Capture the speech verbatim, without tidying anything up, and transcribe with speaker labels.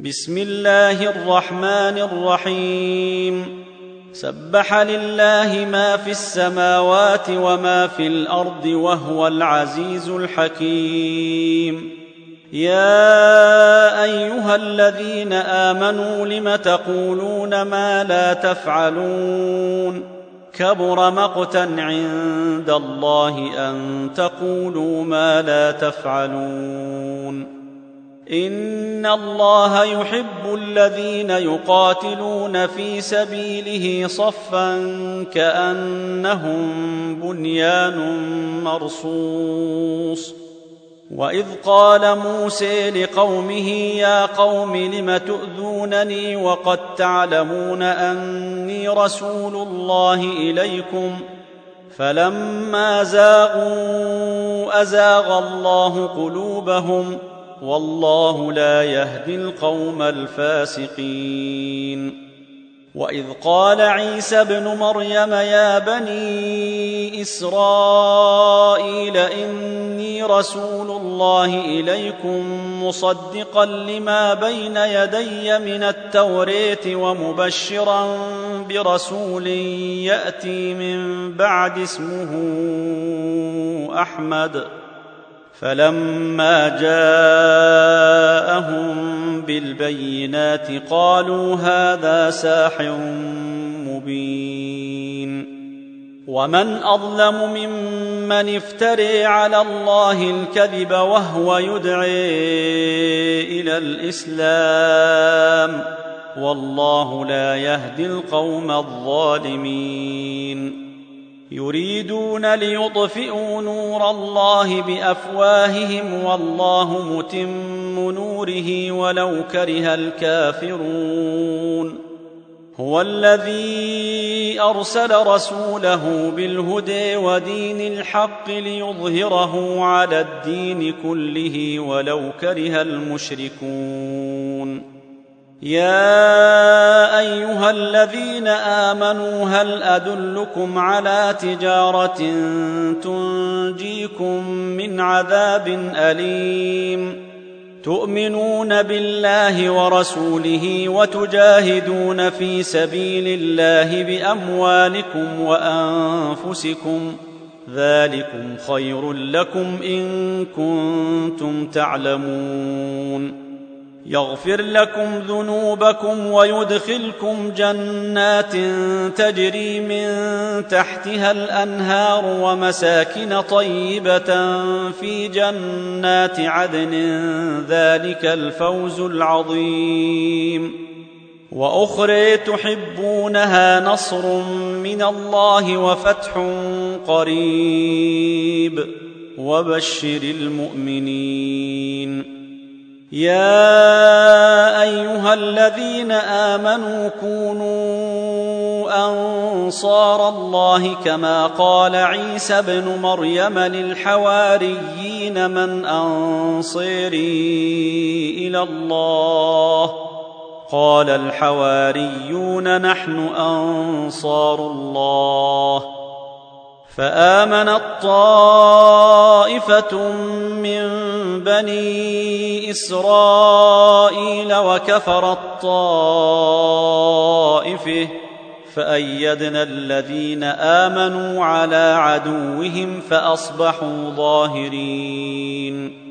Speaker 1: بسم الله الرحمن الرحيم سبح لله ما في السماوات وما في الأرض وهو العزيز الحكيم. يا أيها الذين آمنوا لم تقولون ما لا تفعلون كبر مقتا عند الله أن تقولوا ما لا تفعلون. إن الله يحب الذين يقاتلون في سبيله صفا كأنهم بنيان مرصوص. وإذ قال موسى لقومه يا قوم لم تؤذونني وقد تعلمون أني رسول الله إليكم فلما زاغوا أزاغ الله قلوبهم والله لا يهدي القوم الفاسقين. وإذ قال عيسى ابن مريم يا بني إسرائيل إني رسول الله إليكم مصدقا لما بين يدي من التوراة ومبشرا برسول يأتي من بعد اسمه أحمد. فلما جاءهم بالبينات قالوا هذا ساحر مبين. ومن أظلم ممن افترى على الله الكذب وهو يدعي إلى الإسلام والله لا يهدي القوم الظالمين. يريدون ليطفئوا نور الله بأفواههم والله متم نوره ولو كره الكافرون. هو الذي أرسل رسوله بالهدى ودين الحق ليظهره على الدين كله ولو كره المشركون. يا أيها الذين آمنوا هل أدلكم على تجارة تنجيكم من عذاب أليم تؤمنون بالله ورسوله وتجاهدون في سبيل الله بأموالكم وأنفسكم ذلكم خير لكم إن كنتم تعلمون. يغفر لكم ذنوبكم ويدخلكم جنات تجري من تحتها الأنهار ومساكن طيبة في جنات عدن ذلك الفوز العظيم. وأخرى تحبونها نصر من الله وفتح قريب وبشر المؤمنين. يا أيها الذين آمنوا كونوا أنصار الله كما قال عيسى ابن مريم للحواريين من أنصاري إلى الله قال الحواريون نحن أنصار الله. فآمنت طائفة من بني إسرائيل وكفرت طائفة فأيدنا الذين آمنوا على عدوهم فأصبحوا ظاهرين.